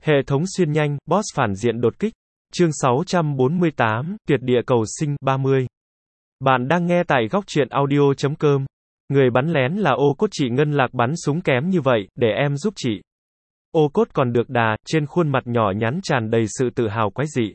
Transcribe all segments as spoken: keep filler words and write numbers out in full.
Hệ thống xuyên nhanh, boss phản diện đột kích. Chương sáu trăm bốn mươi tám, tuyệt địa cầu sinh, ba mươi. Bạn đang nghe tại góc truyện audio chấm com. Người bắn lén là Ô Cốt. Chị Ngân Lạc bắn súng kém như vậy, để em giúp chị. Ô Cốt còn được đà, trên khuôn mặt nhỏ nhắn tràn đầy sự tự hào quái dị.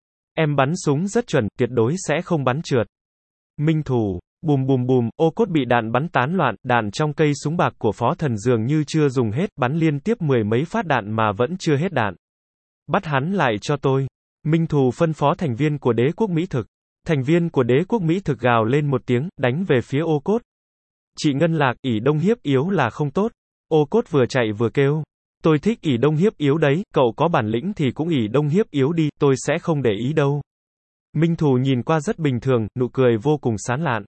Em bắn súng rất chuẩn, tuyệt đối sẽ không bắn trượt. Minh thủ. Bùm bùm bùm, Ô Cốt bị đạn bắn tán loạn, đạn trong cây súng bạc của Phó Thần dường như chưa dùng hết, bắn liên tiếp mười mấy phát đạn mà vẫn chưa hết đạn. Bắt hắn lại cho tôi. Minh Thù phân phó thành viên của Đế quốc Mỹ Thực. Thành viên của Đế quốc Mỹ Thực gào lên một tiếng, đánh về phía Ô Cốt. Chị Ngân Lạc, ỷ đông hiếp yếu là không tốt. Ô Cốt vừa chạy vừa kêu. Tôi thích ỷ đông hiếp yếu đấy, cậu có bản lĩnh thì cũng ỷ đông hiếp yếu đi, tôi sẽ không để ý đâu. Minh Thù nhìn qua rất bình thường, nụ cười vô cùng sán lạn.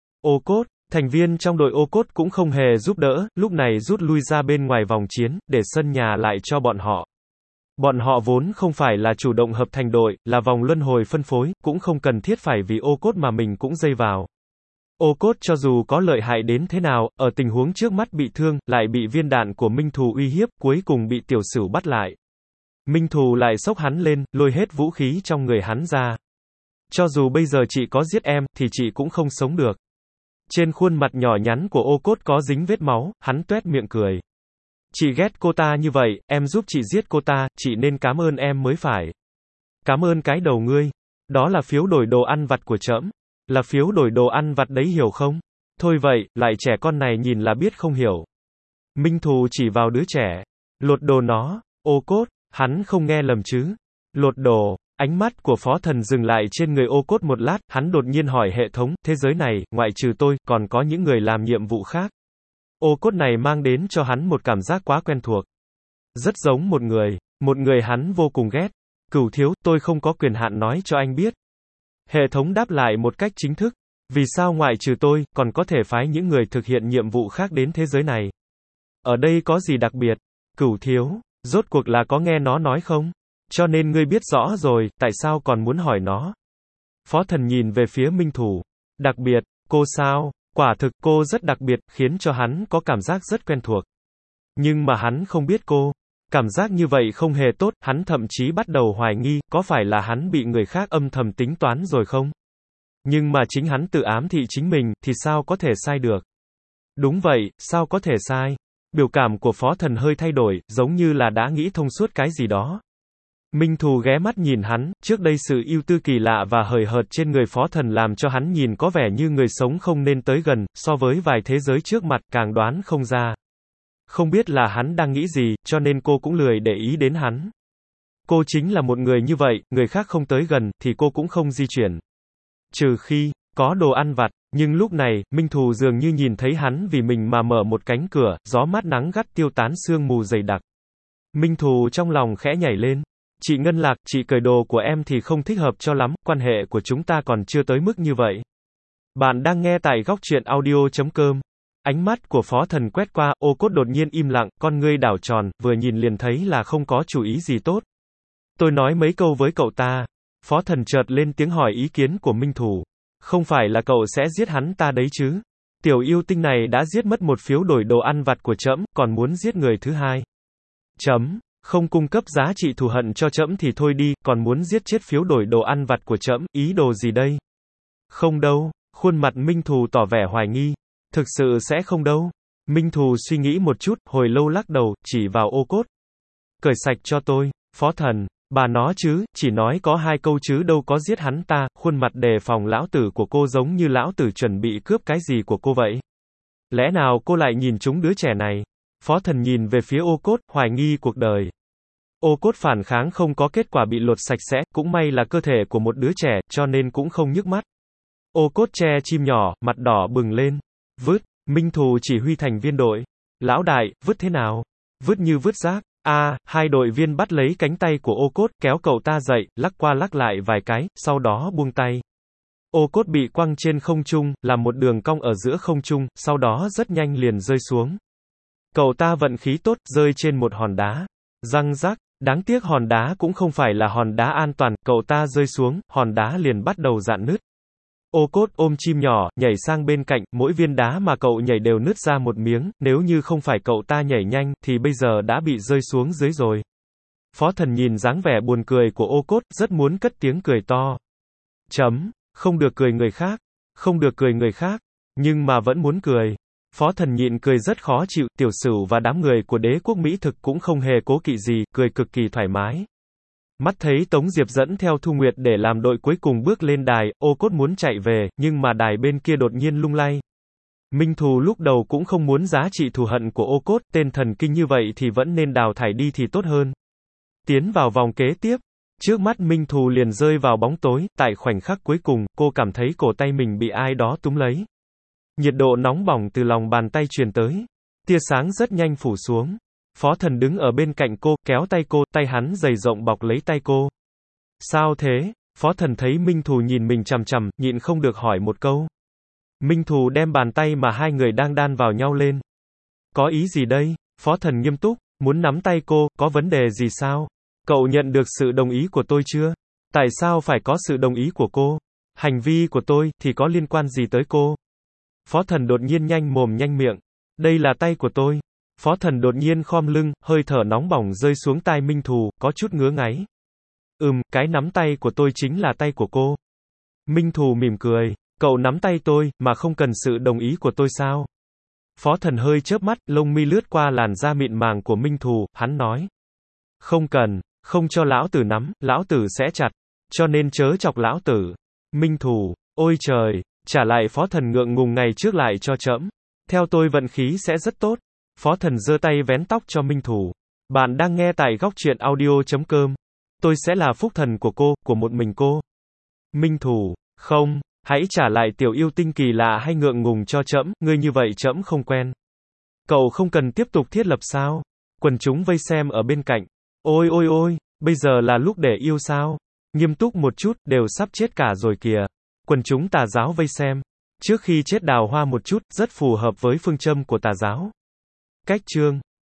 Ô Cốt, thành viên trong đội Ô Cốt cũng không hề giúp đỡ, lúc này rút lui ra bên ngoài vòng chiến, để sân nhà lại cho bọn họ. Bọn họ vốn không phải là chủ động hợp thành đội, là vòng luân hồi phân phối, cũng không cần thiết phải vì Ô Cốt mà mình cũng dây vào. Ô Cốt cho dù có lợi hại đến thế nào, ở tình huống trước mắt bị thương, lại bị viên đạn của Minh Thù uy hiếp, cuối cùng bị Tiểu Sửu bắt lại. Minh Thù lại xốc hắn lên, lôi hết vũ khí trong người hắn ra. Cho dù bây giờ chị có giết em, thì chị cũng không sống được. Trên khuôn mặt nhỏ nhắn của Ô Cốt có dính vết máu, hắn tuét miệng cười. Chị ghét cô ta như vậy, em giúp chị giết cô ta, chị nên cảm ơn em mới phải. Cảm ơn cái đầu ngươi. Đó là phiếu đổi đồ ăn vặt của trẫm. Là phiếu đổi đồ ăn vặt đấy hiểu không? Thôi vậy, lại trẻ con này nhìn là biết không hiểu. Minh Thù chỉ vào đứa trẻ. Lột đồ nó. Ô Cốt, hắn không nghe lầm chứ. Lột đồ. Ánh mắt của Phó Thần dừng lại trên người Ô Cốt một lát, hắn đột nhiên hỏi hệ thống, thế giới này, ngoại trừ tôi, còn có những người làm nhiệm vụ khác. Ô Cốt này mang đến cho hắn một cảm giác quá quen thuộc. Rất giống một người, một người hắn vô cùng ghét. Cửu thiếu, tôi không có quyền hạn nói cho anh biết. Hệ thống đáp lại một cách chính thức. Vì sao ngoại trừ tôi, còn có thể phái những người thực hiện nhiệm vụ khác đến thế giới này? Ở đây có gì đặc biệt? Cửu thiếu, rốt cuộc là có nghe nó nói không? Cho nên ngươi biết rõ rồi, tại sao còn muốn hỏi nó? Phó Thần nhìn về phía Minh Thù. Đặc biệt, cô sao? Quả thực cô rất đặc biệt, khiến cho hắn có cảm giác rất quen thuộc. Nhưng mà hắn không biết cô. Cảm giác như vậy không hề tốt, hắn thậm chí bắt đầu hoài nghi, có phải là hắn bị người khác âm thầm tính toán rồi không? Nhưng mà chính hắn tự ám thị chính mình, thì sao có thể sai được? Đúng vậy, sao có thể sai? Biểu cảm của Phó Thần hơi thay đổi, giống như là đã nghĩ thông suốt cái gì đó. Minh Thù ghé mắt nhìn hắn, trước đây sự ưu tư kỳ lạ và hời hợt trên người Phó Thần làm cho hắn nhìn có vẻ như người sống không nên tới gần, so với vài thế giới trước mặt càng đoán không ra. Không biết là hắn đang nghĩ gì, cho nên cô cũng lười để ý đến hắn. Cô chính là một người như vậy, người khác không tới gần, thì cô cũng không di chuyển. Trừ khi, có đồ ăn vặt, nhưng lúc này, Minh Thù dường như nhìn thấy hắn vì mình mà mở một cánh cửa, gió mát nắng gắt tiêu tán sương mù dày đặc. Minh Thù trong lòng khẽ nhảy lên. Chị Ngân Lạc, chị cởi đồ của em thì không thích hợp cho lắm, quan hệ của chúng ta còn chưa tới mức như vậy. Bạn đang nghe tại góc truyện audio chấm com. Ánh mắt của Phó Thần quét qua, Ô Cốt đột nhiên im lặng, con ngươi đảo tròn, vừa nhìn liền thấy là không có chủ ý gì tốt. Tôi nói mấy câu với cậu ta. Phó Thần chợt lên tiếng hỏi ý kiến của Minh Thù. Không phải là cậu sẽ giết hắn ta đấy chứ? Tiểu yêu tinh này đã giết mất một phiếu đổi đồ ăn vặt của trẫm, còn muốn giết người thứ hai. Chấm. Không cung cấp giá trị thù hận cho trẫm thì thôi đi, còn muốn giết chết phiếu đổi đồ ăn vặt của trẫm, ý đồ gì đây? Không đâu, khuôn mặt Minh Thù tỏ vẻ hoài nghi. Thực sự sẽ không đâu. Minh Thù suy nghĩ một chút, hồi lâu lắc đầu, chỉ vào Ô Cốt. Cởi sạch cho tôi, Phó Thần, bà nó chứ, chỉ nói có hai câu chứ đâu có giết hắn ta, khuôn mặt đề phòng lão tử của cô giống như lão tử chuẩn bị cướp cái gì của cô vậy. Lẽ nào cô lại nhìn trúng đứa trẻ này? Phó Thần nhìn về phía Ô Cốt, hoài nghi cuộc đời. Ô Cốt phản kháng không có kết quả bị lột sạch sẽ, cũng may là cơ thể của một đứa trẻ, cho nên cũng không nhức mắt. Ô Cốt che chim nhỏ, mặt đỏ bừng lên. Vứt, Minh Thù chỉ huy thành viên đội. Lão đại, vứt thế nào? Vứt như vứt rác. A, à, hai đội viên bắt lấy cánh tay của Ô Cốt, kéo cậu ta dậy, lắc qua lắc lại vài cái, sau đó buông tay. Ô Cốt bị quăng trên không trung, làm một đường cong ở giữa không trung, sau đó rất nhanh liền rơi xuống. Cậu ta vận khí tốt, rơi trên một hòn đá. Răng rắc, đáng tiếc hòn đá cũng không phải là hòn đá an toàn, cậu ta rơi xuống, hòn đá liền bắt đầu rạn nứt. Ô Cốt ôm chim nhỏ, nhảy sang bên cạnh, mỗi viên đá mà cậu nhảy đều nứt ra một miếng, nếu như không phải cậu ta nhảy nhanh, thì bây giờ đã bị rơi xuống dưới rồi. Phó Thần nhìn dáng vẻ buồn cười của Ô Cốt, rất muốn cất tiếng cười to. Chấm, không được cười người khác, không được cười người khác, nhưng mà vẫn muốn cười. Phó Thần nhịn cười rất khó chịu, Tiểu Sửu và đám người của đế quốc Mỹ thực cũng không hề cố kỵ gì, cười cực kỳ thoải mái. Mắt thấy Tống Diệp dẫn theo Thu Nguyệt để làm đội cuối cùng bước lên đài, Ô Cốt muốn chạy về, nhưng mà đài bên kia đột nhiên lung lay. Minh Thù lúc đầu cũng không muốn giá trị thù hận của Ô Cốt, tên thần kinh như vậy thì vẫn nên đào thải đi thì tốt hơn. Tiến vào vòng kế tiếp, trước mắt Minh Thù liền rơi vào bóng tối, tại khoảnh khắc cuối cùng, cô cảm thấy cổ tay mình bị ai đó túm lấy. Nhiệt độ nóng bỏng từ lòng bàn tay truyền tới. Tia sáng rất nhanh phủ xuống. Phó Thần đứng ở bên cạnh cô, kéo tay cô, tay hắn dày rộng bọc lấy tay cô. Sao thế? Phó Thần thấy Minh Thù nhìn mình chằm chằm, nhịn không được hỏi một câu. Minh Thù đem bàn tay mà hai người đang đan vào nhau lên. Có ý gì đây? Phó Thần nghiêm túc, muốn nắm tay cô, có vấn đề gì sao? Cậu nhận được sự đồng ý của tôi chưa? Tại sao phải có sự đồng ý của cô? Hành vi của tôi, thì có liên quan gì tới cô? Phó Thần đột nhiên nhanh mồm nhanh miệng. Đây là tay của tôi. Phó Thần đột nhiên khom lưng, hơi thở nóng bỏng rơi xuống tai Minh Thù, có chút ngứa ngáy. Ừm, cái nắm tay của tôi chính là tay của cô. Minh Thù mỉm cười. Cậu nắm tay tôi, mà không cần sự đồng ý của tôi sao? Phó Thần hơi chớp mắt, lông mi lướt qua làn da mịn màng của Minh Thù, hắn nói. Không cần, không cho lão tử nắm, lão tử sẽ chặt. Cho nên chớ chọc lão tử. Minh Thù, ôi trời, trả lại Phó Thần ngượng ngùng ngày trước lại cho trẫm. Theo tôi vận khí sẽ rất tốt. Phó Thần giơ tay vén tóc cho Minh Thù. Bạn đang nghe tại góc truyện audio chấm com. Tôi sẽ là phúc thần của cô, của một mình cô. Minh Thù, không, hãy trả lại tiểu yêu tinh kỳ lạ hay ngượng ngùng cho trẫm, ngươi như vậy trẫm không quen. Cậu không cần tiếp tục thiết lập sao? Quần chúng vây xem ở bên cạnh. Ôi ôi ôi, bây giờ là lúc để yêu sao? Nghiêm túc một chút, đều sắp chết cả rồi kìa. Quần chúng tà giáo vây xem. Trước khi chết đào hoa một chút, rất phù hợp với phương châm của tà giáo. Cách chương